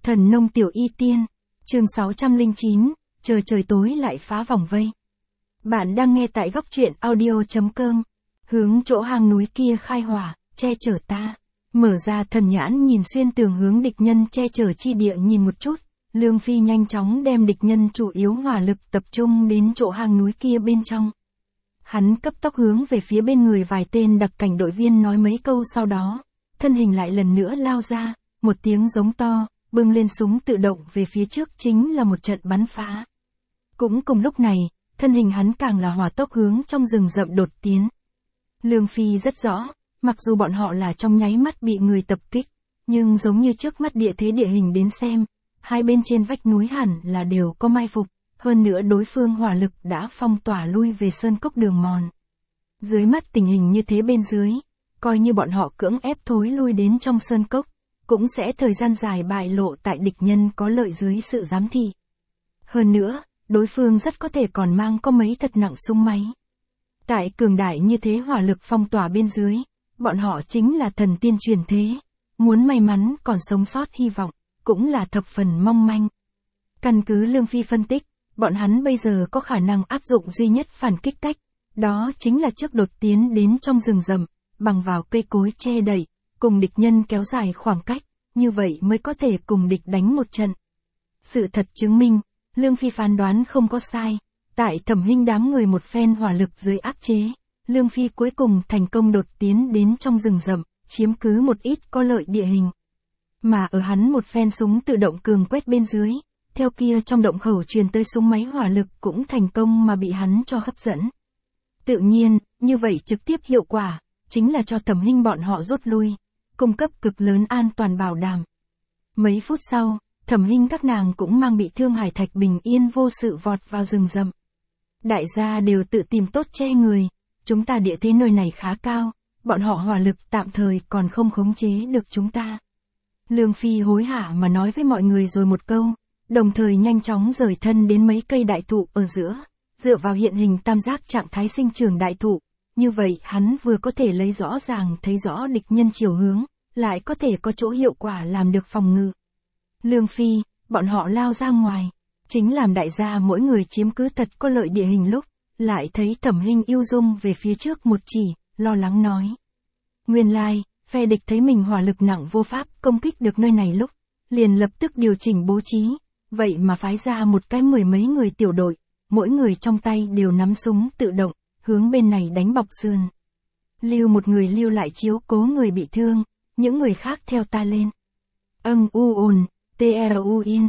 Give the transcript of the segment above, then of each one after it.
Thần nông tiểu y tiên, chương 609, chờ trời tối lại phá vòng vây. Bạn đang nghe tại góc truyện audio.com, hướng chỗ hang núi kia khai hỏa, che chở ta. Mở ra thần nhãn nhìn xuyên tường hướng địch nhân che chở chi địa nhìn một chút, Lương Phi nhanh chóng đem địch nhân chủ yếu hỏa lực tập trung đến chỗ hang núi kia bên trong. Hắn cấp tốc hướng về phía bên người vài tên đặc cảnh đội viên nói mấy câu sau đó, thân hình lại lần nữa lao ra, một tiếng giống to, bưng lên súng tự động về phía trước chính là một trận bắn phá. Cũng cùng lúc này, thân hình hắn càng là hỏa tốc hướng trong rừng rậm đột tiến. Lương Phi rất rõ, mặc dù bọn họ là trong nháy mắt bị người tập kích, nhưng giống như trước mắt địa thế địa hình đến xem, hai bên trên vách núi hẳn là đều có mai phục, hơn nữa đối phương hỏa lực đã phong tỏa lui về sơn cốc đường mòn. Dưới mắt tình hình như thế bên dưới, coi như bọn họ cưỡng ép thối lui đến trong sơn cốc, cũng sẽ thời gian dài bại lộ tại địch nhân có lợi dưới sự giám thị. Hơn nữa, đối phương rất có thể còn mang có mấy thật nặng súng máy. Tại cường đại như thế hỏa lực phong tỏa bên dưới, bọn họ chính là thần tiên truyền thế, muốn may mắn còn sống sót hy vọng, cũng là thập phần mong manh. Căn cứ Lương Phi phân tích, bọn hắn bây giờ có khả năng áp dụng duy nhất phản kích cách, đó chính là trước đột tiến đến trong rừng rậm, bằng vào cây cối che đậy, cùng địch nhân kéo dài khoảng cách, như vậy mới có thể cùng địch đánh một trận. Sự thật chứng minh, Lương Phi phán đoán không có sai, tại Thẩm Hinh đám người một phen hỏa lực dưới áp chế, Lương Phi cuối cùng thành công đột tiến đến trong rừng rậm, chiếm cứ một ít có lợi địa hình. Mà ở hắn một phen súng tự động cường quét bên dưới, theo kia trong động khẩu truyền tới súng máy hỏa lực cũng thành công mà bị hắn cho hấp dẫn. Tự nhiên, như vậy trực tiếp hiệu quả, chính là cho Thẩm Hinh bọn họ rút lui, cung cấp cực lớn an toàn bảo đảm. Mấy phút sau, Thẩm Hinh các nàng cũng mang bị thương Hải Thạch bình yên vô sự vọt vào rừng rậm. Đại gia đều tự tìm tốt che người, chúng ta địa thế nơi này khá cao, bọn họ hỏa lực tạm thời còn không khống chế được chúng ta. Lương Phi hối hả mà nói với mọi người rồi một câu, đồng thời nhanh chóng rời thân đến mấy cây đại thụ ở giữa, dựa vào hiện hình tam giác trạng thái sinh trưởng đại thụ, như vậy hắn vừa có thể lấy rõ ràng thấy rõ địch nhân chiều hướng, lại có thể có chỗ hiệu quả làm được phòng ngự. Lương Phi, bọn họ lao ra ngoài, chính làm đại gia mỗi người chiếm cứ thật có lợi địa hình lúc, lại thấy Thẩm Hinh yêu dung về phía trước một chỉ, lo lắng nói. Nguyên lai, phe địch thấy mình hỏa lực nặng vô pháp công kích được nơi này lúc, liền lập tức điều chỉnh bố trí, vậy mà phái ra một cái mười mấy người tiểu đội, mỗi người trong tay đều nắm súng tự động, hướng bên này đánh bọc sườn. Lưu một người lưu lại chiếu cố người bị thương, những người khác theo ta lên. U ồn, TRUIN,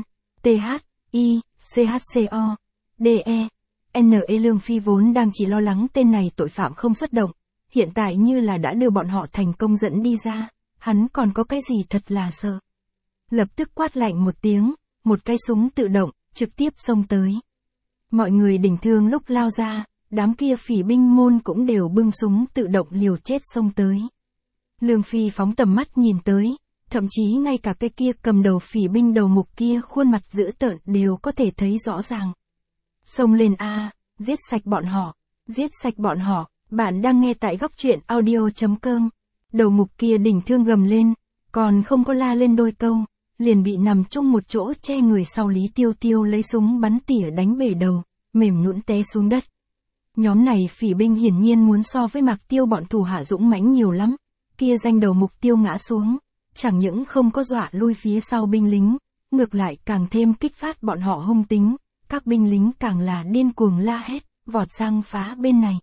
THI, CHCO, DE, NE. Lương Phi vốn đang chỉ lo lắng tên này tội phạm không xuất động, hiện tại như là đã đưa bọn họ thành công dẫn đi ra, hắn còn có cái gì thật là sợ. Lập tức quát lạnh một tiếng, một cái súng tự động, trực tiếp xông tới. Mọi người đỉnh thương lúc lao ra, đám kia phỉ binh môn cũng đều bưng súng tự động liều chết xông tới. Lương Phi phóng tầm mắt nhìn tới, thậm chí ngay cả cái kia cầm đầu phỉ binh đầu mục kia khuôn mặt dữ tợn đều có thể thấy rõ ràng. Xông lên a, giết sạch bọn họ, giết sạch bọn họ. Bạn đang nghe tại góc truyện audio.com. Đầu mục kia đỉnh thương gầm lên, còn không có la lên đôi câu, liền bị nằm chung một chỗ che người sau Lý Tiêu Tiêu lấy súng bắn tỉa đánh bể đầu, mềm nhũn té xuống đất. Nhóm này phỉ binh hiển nhiên muốn so với Mạc Tiêu bọn thủ hạ dũng mãnh nhiều lắm, kia danh đầu mục tiêu ngã xuống, chẳng những không có dọa lui phía sau binh lính, ngược lại càng thêm kích phát bọn họ hung tính, các binh lính càng là điên cuồng la hét, vọt sang phá bên này.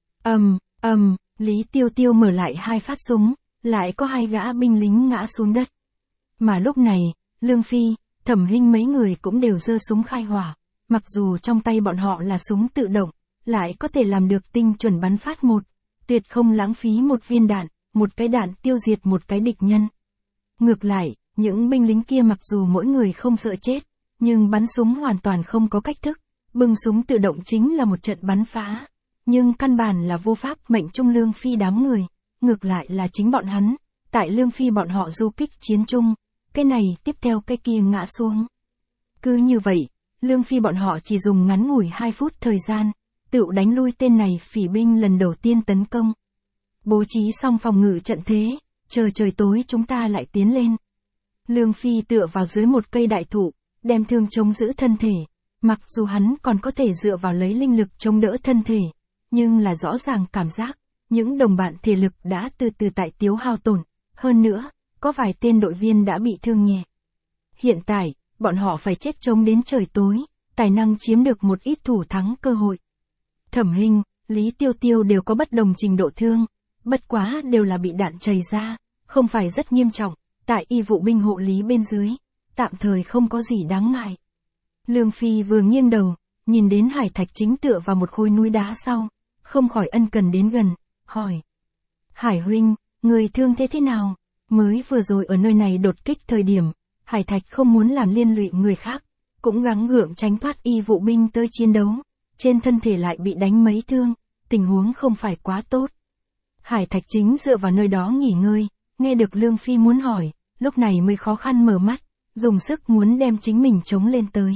Lý Tiêu Tiêu mở lại hai phát súng, lại có hai gã binh lính ngã xuống đất. Mà lúc này, Lương Phi, Thẩm Hinh mấy người cũng đều giơ súng khai hỏa, mặc dù trong tay bọn họ là súng tự động, lại có thể làm được tinh chuẩn bắn phát một, tuyệt không lãng phí một viên đạn, một cái đạn tiêu diệt một cái địch nhân. Ngược lại, những binh lính kia mặc dù mỗi người không sợ chết, nhưng bắn súng hoàn toàn không có cách thức, bưng súng tự động chính là một trận bắn phá. Nhưng căn bản là vô pháp mệnh trung Lương Phi đám người, ngược lại là chính bọn hắn, tại Lương Phi bọn họ du kích chiến chung, cái này tiếp theo cái kia ngã xuống. Cứ như vậy, Lương Phi bọn họ chỉ dùng ngắn ngủi 2 phút thời gian, tự đánh lui tên này phỉ binh lần đầu tiên tấn công. Bố trí xong phòng ngự trận thế, chờ trời tối chúng ta lại tiến lên. Lương Phi tựa vào dưới một cây đại thụ, đem thương chống giữ thân thể. Mặc dù hắn còn có thể dựa vào lấy linh lực chống đỡ thân thể, nhưng là rõ ràng cảm giác, những đồng bạn thể lực đã từ từ tại tiêu hao tổn. Hơn nữa, có vài tên đội viên đã bị thương nhẹ. Hiện tại, bọn họ phải chết chống đến trời tối, tài năng chiếm được một ít thủ thắng cơ hội. Thẩm Hinh, Lý Tiêu Tiêu đều có bất đồng trình độ thương, bất quá đều là bị đạn chày ra, không phải rất nghiêm trọng, tại y vụ binh hộ lý bên dưới, tạm thời không có gì đáng ngại. Lương Phi vừa nghiêng đầu, nhìn đến Hải Thạch chính tựa vào một khối núi đá sau, không khỏi ân cần đến gần, hỏi. Hải huynh, người thương thế nào? Mới vừa rồi ở nơi này đột kích thời điểm, Hải Thạch không muốn làm liên lụy người khác, cũng gắng gượng tránh thoát y vụ binh tới chiến đấu, trên thân thể lại bị đánh mấy thương, tình huống không phải quá tốt. Hải Thạch chính dựa vào nơi đó nghỉ ngơi, nghe được Lương Phi muốn hỏi, lúc này mới khó khăn mở mắt, dùng sức muốn đem chính mình chống lên tới.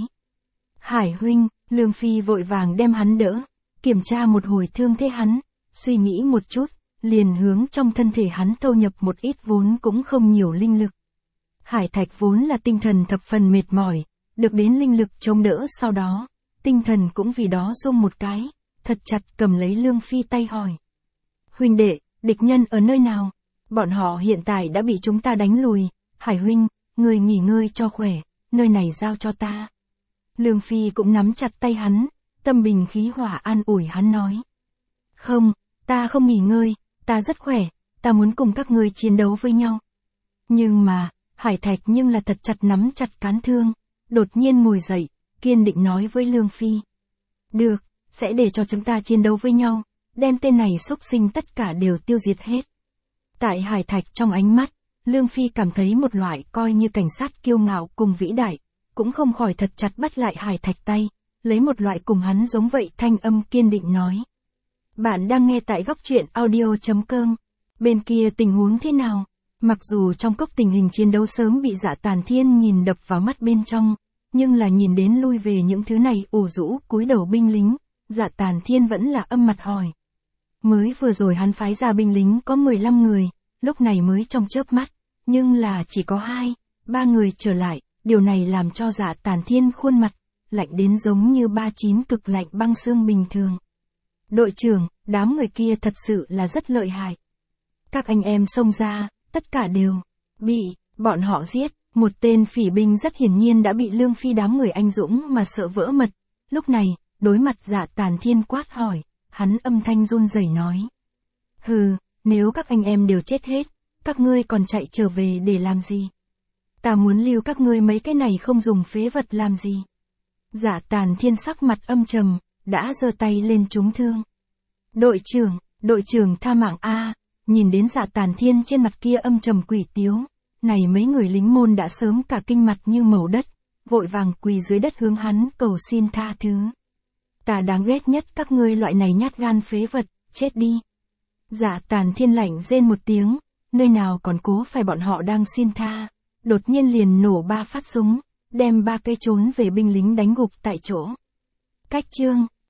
Hải huynh, Lương Phi vội vàng đem hắn đỡ, kiểm tra một hồi thương thế hắn, suy nghĩ một chút, liền hướng trong thân thể hắn thâu nhập một ít vốn cũng không nhiều linh lực. Hải Thạch vốn là tinh thần thập phần mệt mỏi, được đến linh lực chống đỡ sau đó, tinh thần cũng vì đó rung một cái, thật chặt cầm lấy Lương Phi tay hỏi. Huynh đệ, địch nhân ở nơi nào? Bọn họ hiện tại đã bị chúng ta đánh lùi, Hải huynh, người nghỉ ngơi cho khỏe, nơi này giao cho ta. Lương Phi cũng nắm chặt tay hắn, tâm bình khí hòa an ủi hắn nói. Không, ta không nghỉ ngơi, ta rất khỏe, ta muốn cùng các ngươi chiến đấu với nhau. Nhưng mà, Hải Thạch nhưng là thật chặt nắm chặt cán thương, đột nhiên ngồi dậy, kiên định nói với Lương Phi. Được, sẽ để cho chúng ta chiến đấu với nhau, đem tên này xúc sinh tất cả đều tiêu diệt hết. Tại Hải Thạch trong ánh mắt, Lương Phi cảm thấy một loại coi như cảnh sát kiêu ngạo cùng vĩ đại, cũng không khỏi thật chặt bắt lại Hải Thạch tay, lấy một loại cùng hắn giống vậy thanh âm kiên định nói. Bạn đang nghe tại góc truyện audio.com. Bên kia tình huống thế nào? Mặc dù trong cốc tình hình chiến đấu sớm bị Dạ Tàn Thiên nhìn đập vào mắt bên trong, nhưng là nhìn đến lui về những thứ này ủ rũ cúi đầu binh lính, Dạ Tàn Thiên vẫn là âm mặt hỏi. Mới vừa rồi hắn phái ra binh lính có 15 người, lúc này mới trong chớp mắt, nhưng là chỉ có 2-3 người trở lại, điều này làm cho Dạ Tàn Thiên khuôn mặt lạnh đến giống như 39 cực lạnh băng xương bình thường. Đội trưởng, đám người kia thật sự là rất lợi hại. Các anh em xông ra, tất cả đều bị bọn họ giết. Một tên phỉ binh rất hiển nhiên đã bị Lương Phi đám người anh dũng mà sợ vỡ mật. Lúc này, đối mặt Dạ Tàn Thiên quát hỏi, hắn âm thanh run rẩy nói. Hừ, nếu các anh em đều chết hết, các ngươi còn chạy trở về để làm gì? Ta muốn lưu các ngươi mấy cái này không dùng phế vật làm gì? Dạ Tàn Thiên sắc mặt âm trầm, đã giơ tay lên trúng thương. Đội trưởng tha mạng a. Nhìn đến Dạ Tàn Thiên trên mặt kia âm trầm quỷ tiếu, này mấy người lính môn đã sớm cả kinh mặt như màu đất, vội vàng quỳ dưới đất hướng hắn cầu xin tha thứ. Ta đáng ghét nhất các ngươi loại này nhát gan phế vật, chết đi. Dạ Tàn Thiên lạnh rên một tiếng, nơi nào còn cố phải bọn họ đang xin tha, đột nhiên liền nổ 3 phát súng, đem 3 cây trốn về binh lính đánh gục tại chỗ. Cách chương